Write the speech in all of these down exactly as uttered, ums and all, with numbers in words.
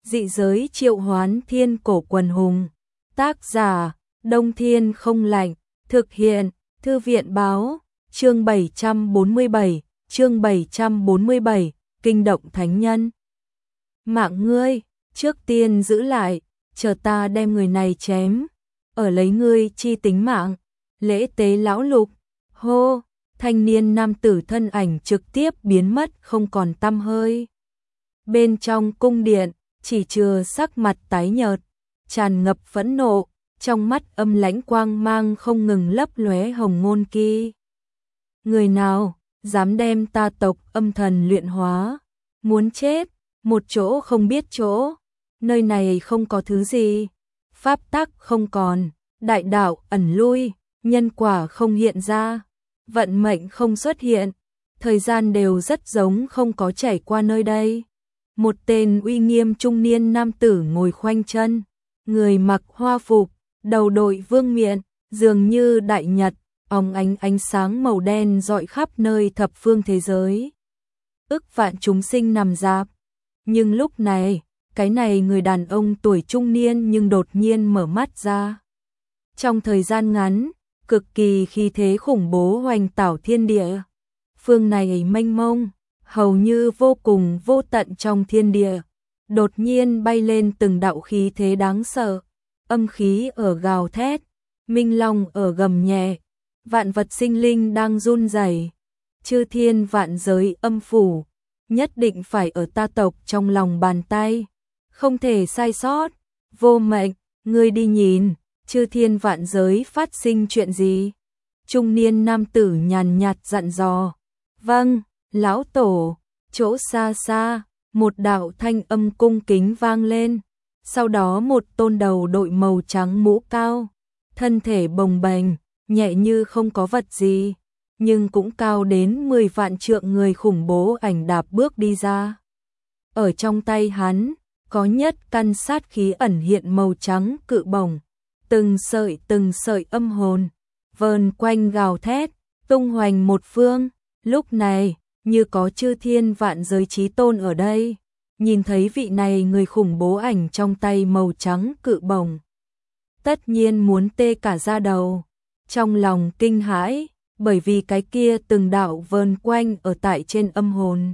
Dị giới triệu hoán thiên cổ quần hùng. Tác giả, Đông Thiên không lạnh. Thực hiện, Thư viện báo. Chương bảy trăm bốn mươi bảy, chương bảy trăm bốn mươi bảy, kinh động thánh nhân. Mạng ngươi, trước tiên giữ lại, chờ ta đem người này chém, ở lấy ngươi chi tính mạng. Lễ tế lão lục. Hô, thanh niên nam tử thân ảnh trực tiếp biến mất không còn tăm hơi. Bên trong cung điện, chỉ chừa sắc mặt tái nhợt, tràn ngập phẫn nộ, trong mắt âm lãnh quang mang không ngừng lấp lóe hồng ngôn kỳ. Người nào dám đem ta tộc âm thần luyện hóa, muốn chết, một chỗ không biết chỗ, nơi này không có thứ gì, pháp tắc không còn, đại đạo ẩn lui, nhân quả không hiện ra, vận mệnh không xuất hiện, thời gian đều rất giống không có chảy qua nơi đây. Một tên uy nghiêm trung niên nam tử ngồi khoanh chân, người mặc hoa phục, đầu đội vương miện, dường như đại nhật, óng ánh ánh sáng màu đen rọi khắp nơi thập phương thế giới. Ức vạn chúng sinh nằm rạp, nhưng lúc này, cái này người đàn ông tuổi trung niên nhưng đột nhiên mở mắt ra. Trong thời gian ngắn, cực kỳ khí thế khủng bố hoành tảo thiên địa. Phương này mênh mông, hầu như vô cùng vô tận trong thiên địa, đột nhiên bay lên từng đạo khí thế đáng sợ, âm khí ở gào thét, minh long ở gầm nhẹ, vạn vật sinh linh đang run rẩy. Chư thiên vạn giới âm phủ, nhất định phải ở ta tộc trong lòng bàn tay, không thể sai sót. Vô mệnh, ngươi đi nhìn, chư thiên vạn giới phát sinh chuyện gì? Trung niên nam tử nhàn nhạt dặn dò. Vâng, lão tổ. Chỗ xa xa, một đạo thanh âm cung kính vang lên. Sau đó một tôn đầu đội màu trắng mũ cao, thân thể bồng bềnh, nhẹ như không có vật gì, nhưng cũng cao đến mười vạn trượng người khủng bố ảnh đạp bước đi ra. Ở trong tay hắn, có nhất căn sát khí ẩn hiện màu trắng cự bổng, từng sợi từng sợi âm hồn, vờn quanh gào thét, tung hoành một phương. Lúc này, như có chư thiên vạn giới chí tôn ở đây, nhìn thấy vị này người khủng bố ảnh trong tay màu trắng cự bổng, tất nhiên muốn tê cả da đầu, trong lòng kinh hãi, bởi vì cái kia từng đạo vờn quanh ở tại trên âm hồn,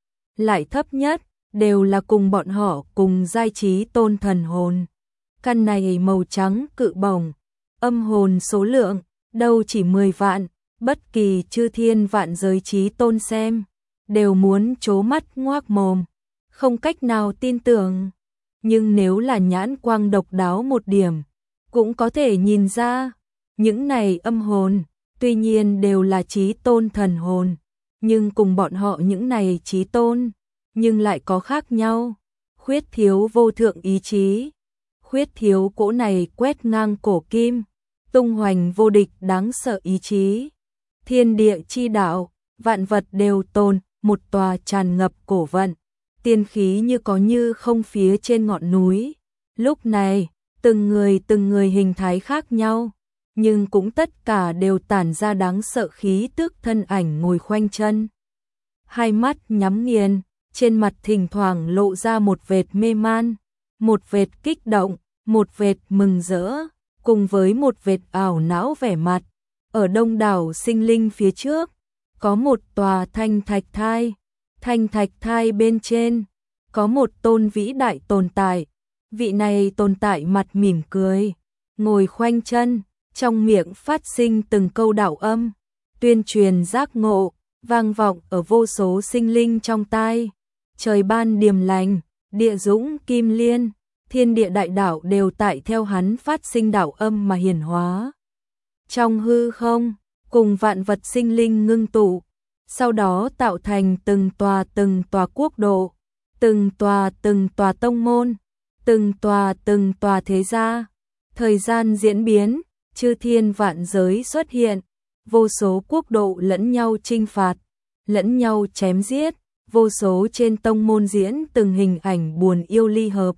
lại thấp nhất, đều là cùng bọn họ cùng giai chí tôn thần hồn. Căn này màu trắng cự bổng, âm hồn số lượng, đâu chỉ mười vạn, bất kỳ chư thiên vạn giới chí tôn xem, đều muốn trố mắt ngoác mồm, không cách nào tin tưởng. Nhưng nếu là nhãn quang độc đáo một điểm, cũng có thể nhìn ra, những này âm hồn, tuy nhiên đều là chí tôn thần hồn, nhưng cùng bọn họ những này chí tôn, nhưng lại có khác nhau, khuyết thiếu vô thượng ý chí, khuyết thiếu cỗ này quét ngang cổ kim, tung hoành vô địch đáng sợ ý chí. Thiên địa chi đạo, vạn vật đều tồn, một tòa tràn ngập cổ vận, tiên khí như có như không phía trên ngọn núi. Lúc này, từng người từng người hình thái khác nhau, nhưng cũng tất cả đều tản ra đáng sợ khí tức thân ảnh ngồi khoanh chân. Hai mắt nhắm nghiền, trên mặt thỉnh thoảng lộ ra một vệt mê man, một vệt kích động, một vệt mừng rỡ, cùng với một vệt ảo não vẻ mặt. Ở đông đảo sinh linh phía trước, có một tòa thanh thạch thai, thanh thạch thai bên trên, có một tôn vĩ đại tồn tại. Vị này tồn tại mặt mỉm cười, ngồi khoanh chân, trong miệng phát sinh từng câu đạo âm, tuyên truyền giác ngộ, vang vọng ở vô số sinh linh trong tai. Trời ban điềm lành, địa dũng kim liên, thiên địa đại đạo đều tại theo hắn phát sinh đạo âm mà hiển hóa. Trong hư không, cùng vạn vật sinh linh ngưng tụ, sau đó tạo thành từng tòa từng tòa quốc độ, từng tòa từng tòa tông môn, từng tòa từng tòa thế gia. Thời gian diễn biến, chư thiên vạn giới xuất hiện, vô số quốc độ lẫn nhau chinh phạt, lẫn nhau chém giết, vô số trên tông môn diễn từng hình ảnh buồn yêu ly hợp.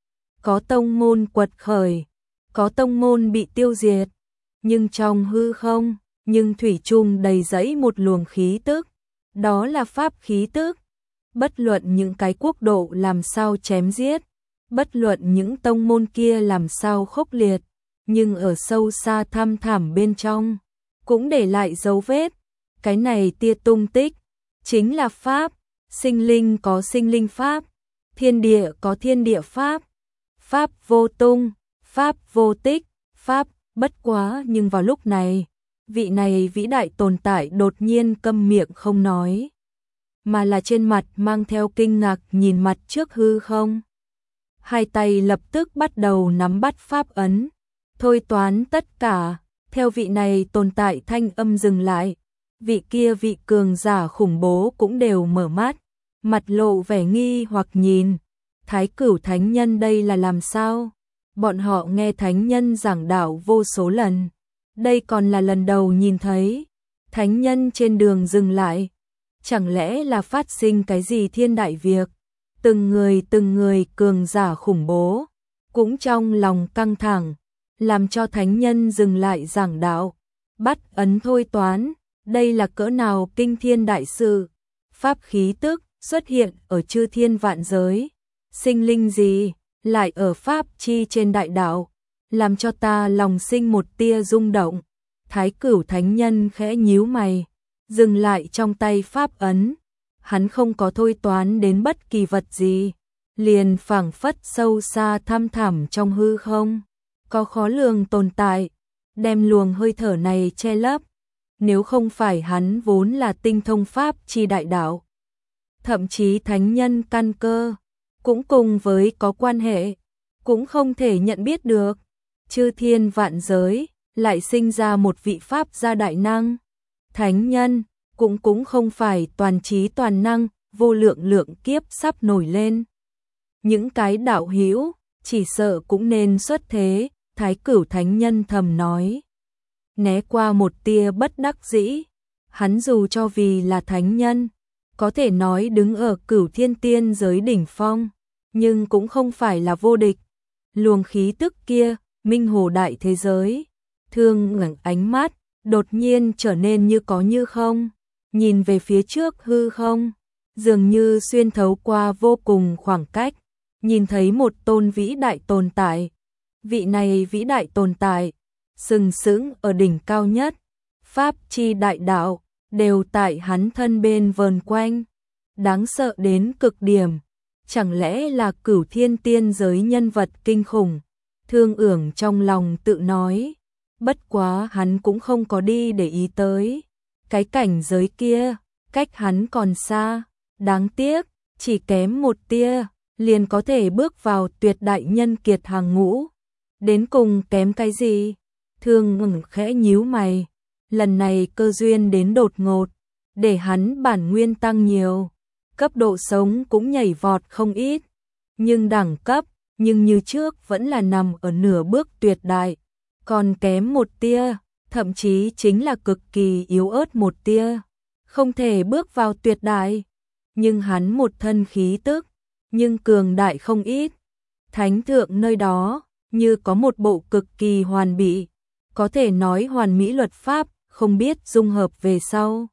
Có tông môn quật khởi, có tông môn bị tiêu diệt, nhưng trong hư không, nhưng thủy chung đầy dẫy một luồng khí tức, đó là pháp khí tức. Bất luận những cái quốc độ làm sao chém giết, Bất luận những tông môn kia làm sao khốc liệt, nhưng ở sâu xa thăm thẳm bên trong, cũng để lại dấu vết. Cái này tia tung tích, chính là pháp, sinh linh có sinh linh pháp, thiên địa có thiên địa pháp, pháp vô tung, pháp vô tích, pháp bất quá. Nhưng vào lúc này, vị này vĩ đại tồn tại đột nhiên câm miệng không nói, mà là trên mặt mang theo kinh ngạc nhìn mặt trước hư không. Hai tay lập tức bắt đầu nắm bắt pháp ấn, thôi toán tất cả. Theo vị này tồn tại thanh âm dừng lại, vị kia vị cường giả khủng bố cũng đều mở mắt, mặt lộ vẻ nghi hoặc nhìn. Thái Cửu Thánh Nhân đây là làm sao? Bọn họ nghe Thánh Nhân giảng đạo vô số lần, đây còn là lần đầu nhìn thấy. Thánh Nhân trên đường dừng lại, chẳng lẽ là phát sinh cái gì thiên đại việc? Từng người từng người cường giả khủng bố, cũng trong lòng căng thẳng, làm cho Thánh Nhân dừng lại giảng đạo, bắt ấn thôi toán. Đây là cỡ nào kinh thiên đại sự, pháp khí tức xuất hiện ở chư thiên vạn giới, sinh linh gì lại ở pháp chi trên đại đạo, làm cho ta lòng sinh một tia rung động. Thái Cửu Thánh Nhân khẽ nhíu mày, dừng lại trong tay pháp ấn, hắn không có thôi toán đến bất kỳ vật gì, liền phảng phất sâu xa thăm thẳm trong hư không, có khó lường tồn tại, đem luồng hơi thở này che lấp. Nếu không phải hắn vốn là tinh thông pháp chi đại đạo, thậm chí thánh nhân căn cơ, cũng cùng với có quan hệ, cũng không thể nhận biết được. Chư thiên vạn giới, lại sinh ra một vị pháp gia đại năng. Thánh nhân, cũng cũng không phải toàn trí toàn năng, vô lượng lượng kiếp sắp nổi lên. Những cái đạo hữu chỉ sợ cũng nên xuất thế, Thái Cửu Thánh Nhân thầm nói. Né qua một tia bất đắc dĩ, hắn dù cho vì là thánh nhân, có thể nói đứng ở cửu thiên tiên giới đỉnh phong, nhưng cũng không phải là vô địch. Luồng khí tức kia, minh hồ đại thế giới, thương ngẩng ánh mắt, đột nhiên trở nên như có như không, nhìn về phía trước hư không, dường như xuyên thấu qua vô cùng khoảng cách, nhìn thấy một tôn vĩ đại tồn tại. Vị này vĩ đại tồn tại, sừng sững ở đỉnh cao nhất, pháp chi đại đạo, đều tại hắn thân bên vờn quanh, đáng sợ đến cực điểm. Chẳng lẽ là cửu thiên tiên giới nhân vật kinh khủng? Thương Ưởng trong lòng tự nói, bất quá hắn cũng không có đi để ý tới. Cái cảnh giới kia, cách hắn còn xa, đáng tiếc, chỉ kém một tia, liền có thể bước vào tuyệt đại nhân kiệt hàng ngũ. Đến cùng kém cái gì? Thương Ưởng khẽ nhíu mày, lần này cơ duyên đến đột ngột, để hắn bản nguyên tăng nhiều, cấp độ sống cũng nhảy vọt không ít, nhưng đẳng cấp, nhưng như trước vẫn là nằm ở nửa bước tuyệt đại, còn kém một tia, thậm chí chính là cực kỳ yếu ớt một tia, không thể bước vào tuyệt đại. Nhưng hắn một thân khí tức, nhưng cường đại không ít. Thánh thượng nơi đó, như có một bộ cực kỳ hoàn bị, có thể nói hoàn mỹ luật pháp, không biết dung hợp về sau,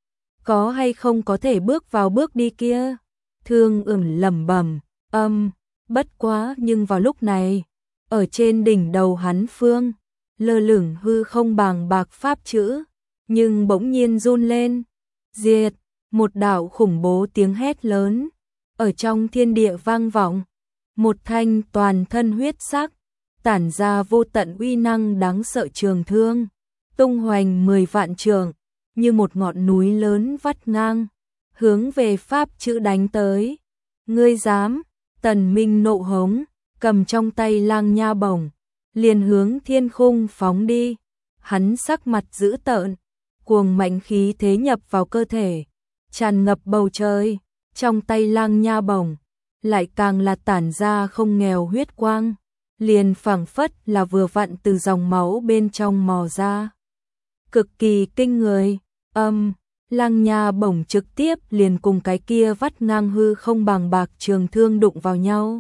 có hay không có thể bước vào bước đi kia. Thương Ưởng lẩm bẩm, âm, bất quá. Nhưng vào lúc này, ở trên đỉnh đầu hắn phương, lơ lửng hư không bàng bạc pháp chữ, nhưng bỗng nhiên run lên. Diệt, một đạo khủng bố tiếng hét lớn, ở trong thiên địa vang vọng. Một thanh toàn thân huyết sắc, tản ra vô tận uy năng đáng sợ trường thương, tung hoành mười vạn trường, như một ngọn núi lớn vắt ngang, hướng về pháp chữ đánh tới. Ngươi dám? Tần Minh nộ hống, cầm trong tay lang nha bổng, liền hướng thiên khung phóng đi. Hắn sắc mặt dữ tợn, cuồng mạnh khí thế nhập vào cơ thể, tràn ngập bầu trời. Trong tay lang nha bổng, lại càng là tản ra không nghèo huyết quang, liền phảng phất là vừa vặn từ dòng máu bên trong mò ra. Cực kỳ kinh người, âm, lang nha bổng trực tiếp liền cùng cái kia vắt ngang hư không bàng bạc trường thương đụng vào nhau.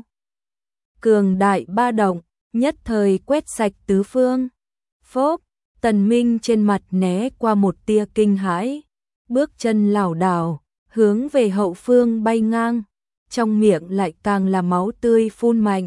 Cường đại ba động, nhất thời quét sạch tứ phương. Phốp, Tần Minh trên mặt né qua một tia kinh hãi, bước chân lảo đảo, hướng về hậu phương bay ngang, trong miệng lại càng là máu tươi phun mạnh,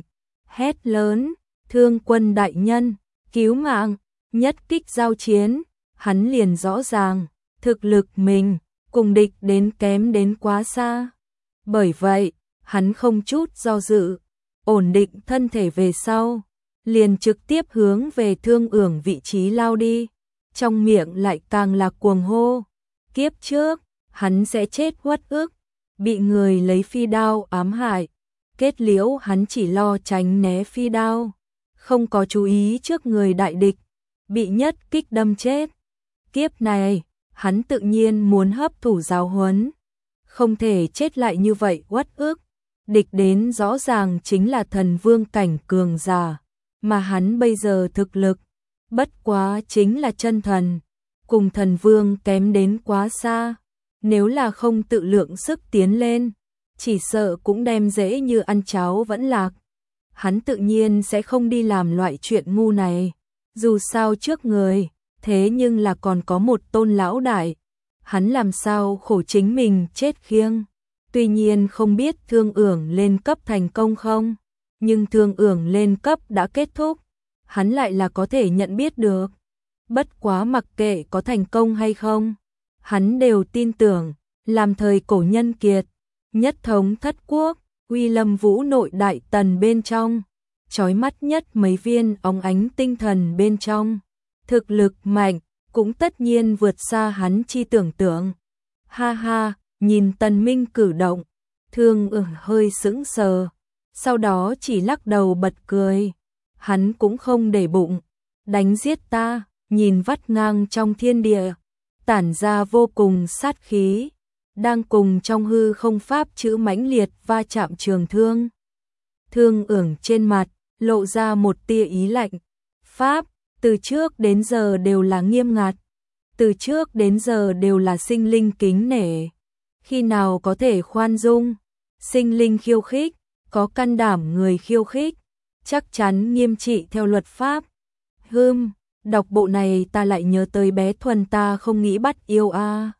hét lớn, Thương Quân đại nhân, cứu mạng, nhất kích giao chiến, hắn liền rõ ràng, thực lực mình cùng địch đến kém đến quá xa. Bởi vậy, hắn không chút do dự, ổn định thân thể về sau, liền trực tiếp hướng về Thương Ưởng vị trí lao đi, trong miệng lại càng là cuồng hô. Kiếp trước, hắn sẽ chết uất ức, bị người lấy phi đao ám hại, kết liễu hắn chỉ lo tránh né phi đao, không có chú ý trước người đại địch, bị nhất kích đâm chết. Kiếp này, hắn tự nhiên muốn hấp thụ giáo huấn, không thể chết lại như vậy uất ức. Địch đến rõ ràng chính là thần vương cảnh cường giả, mà hắn bây giờ thực lực bất quá chính là chân thần, cùng thần vương kém đến quá xa. Nếu là không tự lượng sức tiến lên, chỉ sợ cũng đem dễ như ăn cháo vẫn lạc. Hắn tự nhiên sẽ không đi làm loại chuyện ngu này, dù sao trước người, thế nhưng là còn có một tôn lão đại, hắn làm sao khổ chính mình chết khiêng. Tuy nhiên không biết Thương Ưởng lên cấp thành công không, nhưng Thương Ưởng lên cấp đã kết thúc, hắn lại là có thể nhận biết được. Bất quá mặc kệ có thành công hay không, hắn đều tin tưởng, làm thời cổ nhân kiệt, nhất thống thất quốc, uy lâm vũ nội đại tần bên trong, chói mắt nhất mấy viên óng ánh tinh thần bên trong, thực lực mạnh, cũng tất nhiên vượt xa hắn chi tưởng tượng. Ha ha, nhìn Tần Minh cử động, Thương Ưởng hơi sững sờ, sau đó chỉ lắc đầu bật cười. Hắn cũng không để bụng, đánh giết ta, nhìn vắt ngang trong thiên địa, tản ra vô cùng sát khí, đang cùng trong hư không pháp chữ mãnh liệt va chạm trường thương. Thương Ưởng trên mặt lộ ra một tia ý lạnh. Pháp từ trước đến giờ đều là nghiêm ngặt, từ trước đến giờ đều là sinh linh kính nể, khi nào có thể khoan dung. Sinh linh khiêu khích, có can đảm người khiêu khích, chắc chắn nghiêm trị theo luật pháp. Hừm, đọc bộ này ta lại nhớ tới bé Thuần ta không nghĩ bắt yêu a. À.